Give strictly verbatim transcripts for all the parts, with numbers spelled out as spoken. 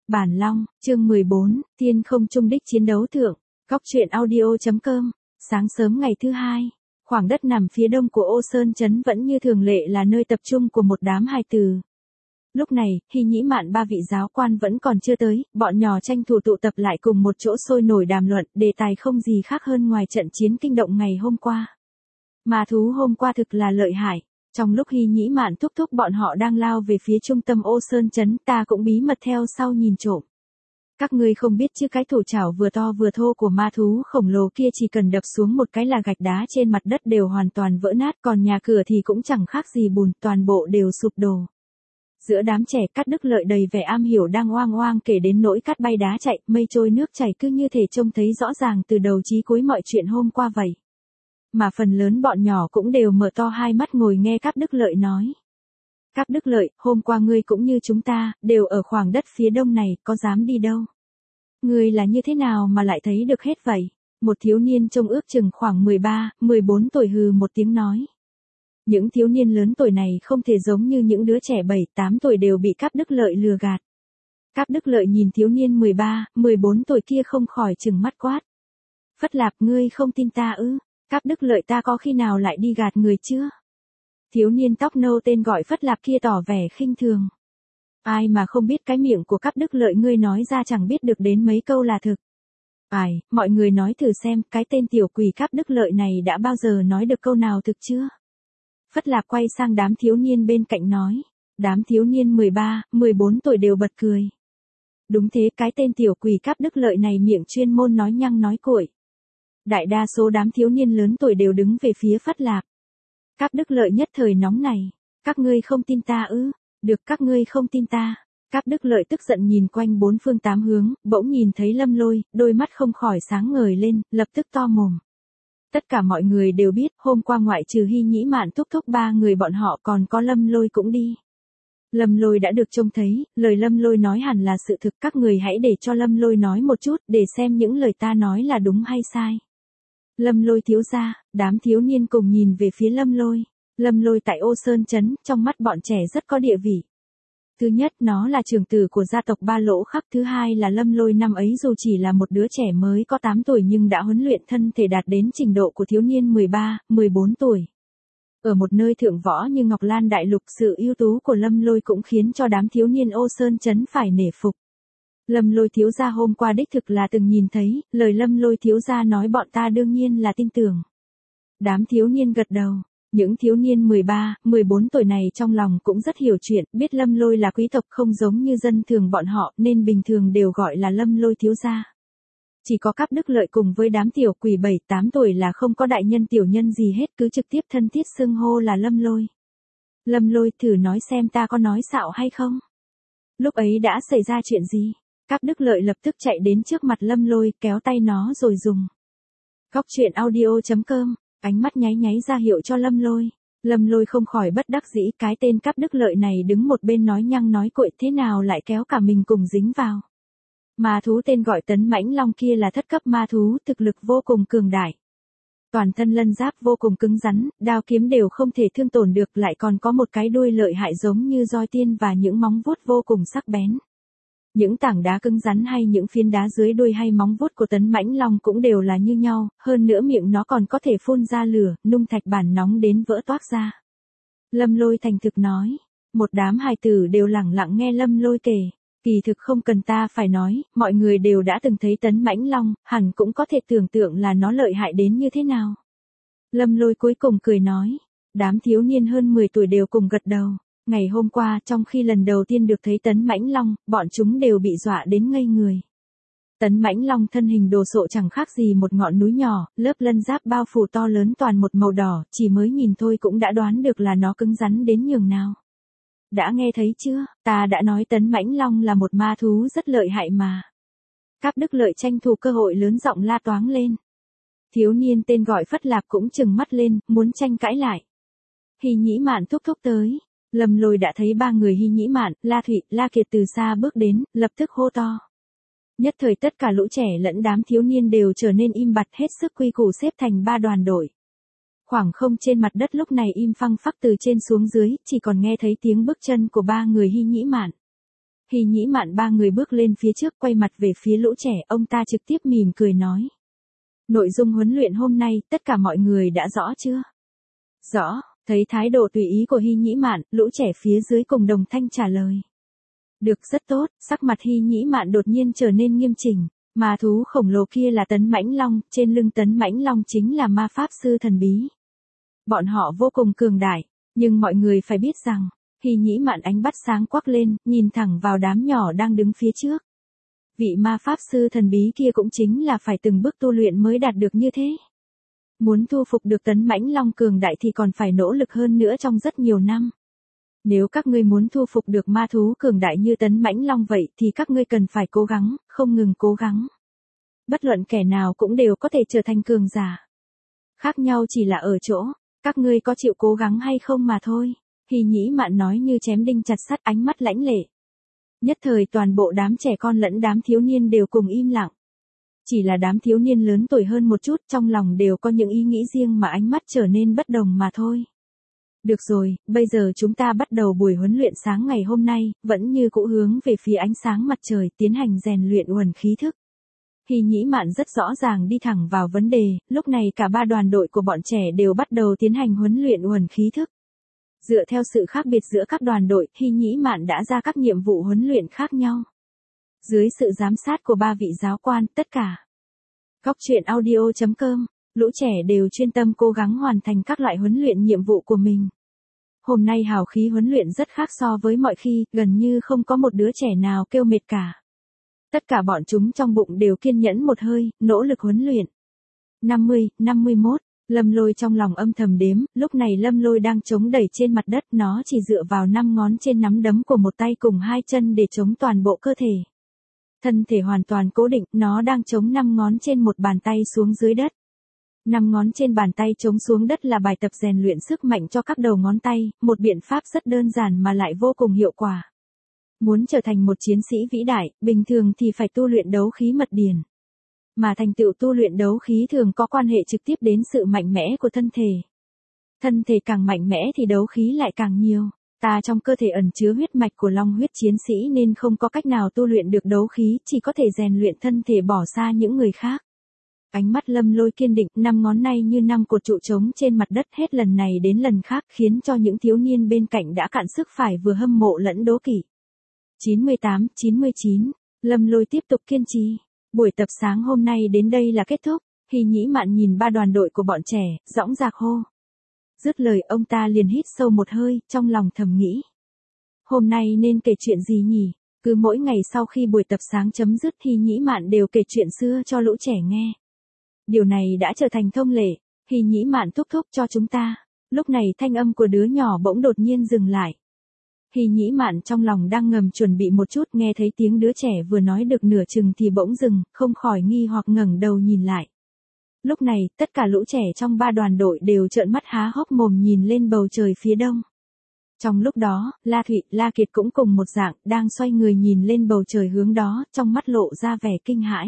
Bản Long, chương mười bốn, Thiên không trung đích chiến đấu thượng, Góc truyện audio.com, sáng sớm ngày thứ hai, khoảng đất nằm phía đông của Ô Sơn Trấn vẫn như thường lệ là nơi tập trung của một đám hài tử. Lúc này, Hy Nhĩ Mạn ba vị giáo quan vẫn còn chưa tới, bọn nhỏ tranh thủ tụ tập lại cùng một chỗ sôi nổi đàm luận, đề tài không gì khác hơn ngoài trận chiến kinh động ngày hôm qua. Ma thú hôm qua thực là lợi hại. Trong lúc Hy Nhĩ Mạn thúc thúc bọn họ đang lao về phía trung tâm Ô Sơn Trấn, ta cũng bí mật theo sau nhìn trộm. Các ngươi không biết chứ, cái thủ chảo vừa to vừa thô của ma thú khổng lồ kia chỉ cần đập xuống một cái là gạch đá trên mặt đất đều hoàn toàn vỡ nát, còn nhà cửa thì cũng chẳng khác gì bùn, toàn bộ đều sụp đổ. Giữa đám trẻ Cát Đức Lợi đầy vẻ am hiểu đang oang oang kể đến nỗi cát bay đá chạy, mây trôi nước chảy, cứ như thể trông thấy rõ ràng từ đầu chí cuối mọi chuyện hôm qua vậy. Mà phần lớn bọn nhỏ cũng đều mở to hai mắt ngồi nghe Cát Đức Lợi nói. Cát Đức Lợi, hôm qua ngươi cũng như chúng ta, đều ở khoảng đất phía đông này, có dám đi đâu? Ngươi là như thế nào mà lại thấy được hết vậy? Một thiếu niên trông ước chừng khoảng mười ba, mười bốn tuổi hừ một tiếng nói. Những thiếu niên lớn tuổi này không thể giống như những đứa trẻ bảy, tám tuổi đều bị Cát Đức Lợi lừa gạt. Cát Đức Lợi nhìn thiếu niên mười ba, mười bốn tuổi kia không khỏi trừng mắt quát. Phất Lạp, ngươi không tin ta ư? Cát Đức Lợi, ta có khi nào lại đi gạt người chưa? Thiếu niên tóc nâu tên gọi Phất Lạp kia tỏ vẻ khinh thường. Ai mà không biết cái miệng của Cát Đức Lợi ngươi nói ra chẳng biết được đến mấy câu là thực. Ai, mọi người nói thử xem, cái tên tiểu quỷ Cát Đức Lợi này đã bao giờ nói được câu nào thực chưa? Phất Lạp quay sang đám thiếu niên bên cạnh nói. Đám thiếu niên mười ba, mười bốn tuổi đều bật cười. Đúng thế, cái tên tiểu quỷ Cát Đức Lợi này miệng chuyên môn nói nhăng nói cuội. Đại đa số đám thiếu niên lớn tuổi đều đứng về phía Phất Lạp. Cát Đức Lợi nhất thời nóng này. Các ngươi không tin ta ư? Được, các ngươi không tin ta. Cát Đức Lợi tức giận nhìn quanh bốn phương tám hướng, bỗng nhìn thấy Lâm Lôi, đôi mắt không khỏi sáng ngời lên, lập tức to mồm. Tất cả mọi người đều biết, hôm qua ngoại trừ Hy Nhĩ Mạn thúc thúc ba người bọn họ còn có Lâm Lôi cũng đi. Lâm Lôi đã được trông thấy, lời Lâm Lôi nói hẳn là sự thực, các người hãy để cho Lâm Lôi nói một chút, để xem những lời ta nói là đúng hay sai. Lâm Lôi thiếu gia, đám thiếu niên cùng nhìn về phía Lâm Lôi. Lâm Lôi tại Ô Sơn Trấn, trong mắt bọn trẻ rất có địa vị. Thứ nhất, nó là trưởng tử của gia tộc Ba Lỗ Khắc. Thứ hai là Lâm Lôi năm ấy dù chỉ là một đứa trẻ mới có tám tuổi nhưng đã huấn luyện thân thể đạt đến trình độ của thiếu niên mười ba, mười bốn tuổi. Ở một nơi thượng võ như Ngọc Lan Đại Lục, sự ưu tú của Lâm Lôi cũng khiến cho đám thiếu niên Ô Sơn Trấn phải nể phục. Lâm Lôi thiếu gia hôm qua đích thực là từng nhìn thấy, lời Lâm Lôi thiếu gia nói bọn ta đương nhiên là tin tưởng. Đám thiếu niên gật đầu. Những thiếu niên mười ba, mười bốn tuổi này trong lòng cũng rất hiểu chuyện, biết Lâm Lôi là quý tộc không giống như dân thường bọn họ nên bình thường đều gọi là Lâm Lôi thiếu gia. Chỉ có Cát Đức Lợi cùng với đám tiểu quỷ bảy, tám tuổi là không có đại nhân tiểu nhân gì hết, cứ trực tiếp thân thiết xưng hô là Lâm Lôi. Lâm Lôi, thử nói xem ta có nói xạo hay không? Lúc ấy đã xảy ra chuyện gì? Cát Đức Lợi lập tức chạy đến trước mặt Lâm Lôi, kéo tay nó rồi dùng. Góc truyện audio.com, ánh mắt nháy nháy ra hiệu cho Lâm Lôi. Lâm Lôi không khỏi bất đắc dĩ, cái tên Cát Đức Lợi này đứng một bên nói nhăng nói cuội, thế nào lại kéo cả mình cùng dính vào. Ma thú tên gọi Tấn Mãnh Long kia là thất cấp ma thú, thực lực vô cùng cường đại. Toàn thân lân giáp vô cùng cứng rắn, đao kiếm đều không thể thương tổn được, lại còn có một cái đuôi lợi hại giống như roi tiên và những móng vuốt vô cùng sắc bén. Những tảng đá cứng rắn hay những phiến đá dưới đuôi hay móng vuốt của Tấn Mãnh Long cũng đều là như nhau, hơn nữa miệng nó còn có thể phun ra lửa, nung thạch bản nóng đến vỡ toác ra. Lâm Lôi thành thực nói, một đám hài tử đều lẳng lặng nghe Lâm Lôi kể. Kỳ thực không cần ta phải nói, mọi người đều đã từng thấy Tấn Mãnh Long, hẳn cũng có thể tưởng tượng là nó lợi hại đến như thế nào. Lâm Lôi cuối cùng cười nói, đám thiếu niên hơn mười tuổi đều cùng gật đầu. Ngày hôm qua, trong khi lần đầu tiên được thấy Tấn Mãnh Long, bọn chúng đều bị dọa đến ngây người. Tấn Mãnh Long thân hình đồ sộ chẳng khác gì một ngọn núi nhỏ, lớp lân giáp bao phủ to lớn toàn một màu đỏ, chỉ mới nhìn thôi cũng đã đoán được là nó cứng rắn đến nhường nào. Đã nghe thấy chưa, ta đã nói Tấn Mãnh Long là một ma thú rất lợi hại mà. Cát Đức Lợi tranh thủ cơ hội lớn giọng la toáng lên. Thiếu niên tên gọi Phất Lạp cũng trừng mắt lên, muốn tranh cãi lại. Hy Nhĩ Mạn thúc thúc tới. Lâm Lôi đã thấy ba người Hy Nhĩ Mạn, La Thụy, La Kiệt từ xa bước đến, lập tức hô to. Nhất thời tất cả lũ trẻ lẫn đám thiếu niên đều trở nên im bặt, hết sức quy củ xếp thành ba đoàn đội. Khoảng không trên mặt đất lúc này im phăng phắc từ trên xuống dưới, chỉ còn nghe thấy tiếng bước chân của ba người Hy Nhĩ Mạn. Hy Nhĩ Mạn ba người bước lên phía trước quay mặt về phía lũ trẻ, ông ta trực tiếp mỉm cười nói. Nội dung huấn luyện hôm nay, tất cả mọi người đã rõ chưa? Rõ, thấy thái độ tùy ý của Hy Nhĩ Mạn, lũ trẻ phía dưới cùng đồng thanh trả lời. Được, rất tốt, sắc mặt Hy Nhĩ Mạn đột nhiên trở nên nghiêm chỉnh. Ma thú khổng lồ kia là Tấn Mãnh Long, trên lưng Tấn Mãnh Long chính là ma pháp sư thần bí. Bọn họ vô cùng cường đại, nhưng mọi người phải biết rằng, Hy Nhĩ Mạn ánh bắt sáng quắc lên, nhìn thẳng vào đám nhỏ đang đứng phía trước. Vị ma pháp sư thần bí kia cũng chính là phải từng bước tu luyện mới đạt được như thế. Muốn thu phục được Tấn Mãnh Long cường đại thì còn phải nỗ lực hơn nữa trong rất nhiều năm. Nếu các ngươi muốn thu phục được ma thú cường đại như Tấn Mãnh Long vậy thì các ngươi cần phải cố gắng, không ngừng cố gắng. Bất luận kẻ nào cũng đều có thể trở thành cường giả. Khác nhau chỉ là ở chỗ, các ngươi có chịu cố gắng hay không mà thôi. Hy Nhĩ Mạn nói như chém đinh chặt sắt, ánh mắt lãnh lệ. Nhất thời toàn bộ đám trẻ con lẫn đám thiếu niên đều cùng im lặng. Chỉ là đám thiếu niên lớn tuổi hơn một chút trong lòng đều có những ý nghĩ riêng mà ánh mắt trở nên bất đồng mà thôi. Được rồi, bây giờ chúng ta bắt đầu buổi huấn luyện sáng ngày hôm nay, vẫn như cũ hướng về phía ánh sáng mặt trời tiến hành rèn luyện uẩn khí thức. Hy Nhĩ Mạn rất rõ ràng đi thẳng vào vấn đề, lúc này cả ba đoàn đội của bọn trẻ đều bắt đầu tiến hành huấn luyện uẩn khí thức. Dựa theo sự khác biệt giữa các đoàn đội, Hy Nhĩ Mạn đã ra các nhiệm vụ huấn luyện khác nhau. Dưới sự giám sát của ba vị giáo quan, tất cả. Góc truyện audio chấm com, lũ trẻ đều chuyên tâm cố gắng hoàn thành các loại huấn luyện nhiệm vụ của mình. Hôm nay hào khí huấn luyện rất khác so với mọi khi, gần như không có một đứa trẻ nào kêu mệt cả. Tất cả bọn chúng trong bụng đều kiên nhẫn một hơi, nỗ lực huấn luyện. năm mươi, năm mươi mốt, Lâm Lôi trong lòng âm thầm đếm, lúc này Lâm Lôi đang chống đẩy trên mặt đất, nó chỉ dựa vào năm ngón trên nắm đấm của một tay cùng hai chân để chống toàn bộ cơ thể. Thân thể hoàn toàn cố định, nó đang chống năm ngón trên một bàn tay xuống dưới đất. Năm ngón trên bàn tay chống xuống đất là bài tập rèn luyện sức mạnh cho các đầu ngón tay, một biện pháp rất đơn giản mà lại vô cùng hiệu quả. Muốn trở thành một chiến sĩ vĩ đại, bình thường thì phải tu luyện đấu khí mật điển. Mà thành tựu tu luyện đấu khí thường có quan hệ trực tiếp đến sự mạnh mẽ của thân thể. Thân thể càng mạnh mẽ thì đấu khí lại càng nhiều. Ta trong cơ thể ẩn chứa huyết mạch của long huyết chiến sĩ nên không có cách nào tu luyện được đấu khí, chỉ có thể rèn luyện thân thể bỏ xa những người khác. Ánh mắt Lâm Lôi kiên định, năm ngón nay như năm cột trụ trống trên mặt đất hết lần này đến lần khác khiến cho những thiếu niên bên cạnh đã cạn sức phải vừa hâm mộ lẫn đố kỵ. chín mươi tám, chín mươi chín, Lâm Lôi tiếp tục kiên trì. Buổi tập sáng hôm nay đến đây là kết thúc, Hy Nhĩ Mạn nhìn ba đoàn đội của bọn trẻ, dõng dạc hô. Dứt lời ông ta liền hít sâu một hơi, trong lòng thầm nghĩ. Hôm nay nên kể chuyện gì nhỉ? Cứ mỗi ngày sau khi buổi tập sáng chấm dứt Hy Nhĩ Mạn đều kể chuyện xưa cho lũ trẻ nghe. Điều này đã trở thành thông lệ, Hy Nhĩ Mạn thúc thúc cho chúng ta. Lúc này thanh âm của đứa nhỏ bỗng đột nhiên dừng lại. Hy Nhĩ Mạn trong lòng đang ngầm chuẩn bị một chút, nghe thấy tiếng đứa trẻ vừa nói được nửa chừng thì bỗng dừng, không khỏi nghi hoặc ngẩng đầu nhìn lại. Lúc này, tất cả lũ trẻ trong ba đoàn đội đều trợn mắt há hốc mồm nhìn lên bầu trời phía đông. Trong lúc đó, La Thụy, La Kiệt cũng cùng một dạng, đang xoay người nhìn lên bầu trời hướng đó, trong mắt lộ ra vẻ kinh hãi.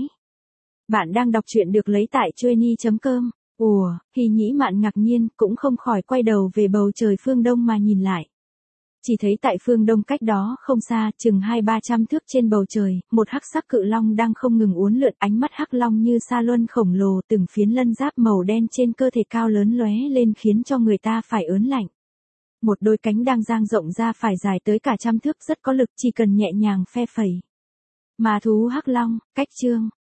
Bạn đang đọc truyện được lấy tại chuyenny chấm com. Ủa, Hy Nhĩ Mạn ngạc nhiên, cũng không khỏi quay đầu về bầu trời phương đông mà nhìn lại. Chỉ thấy tại phương đông cách đó không xa, chừng hai ba trăm thước trên bầu trời, một hắc sắc cự long đang không ngừng uốn lượn, ánh mắt hắc long như sa luân khổng lồ, từng phiến lân giáp màu đen trên cơ thể cao lớn lóe lên khiến cho người ta phải ớn lạnh. Một đôi cánh đang dang rộng ra phải dài tới cả trăm thước, rất có lực, chỉ cần nhẹ nhàng phe phẩy. Ma thú hắc long, cách chương.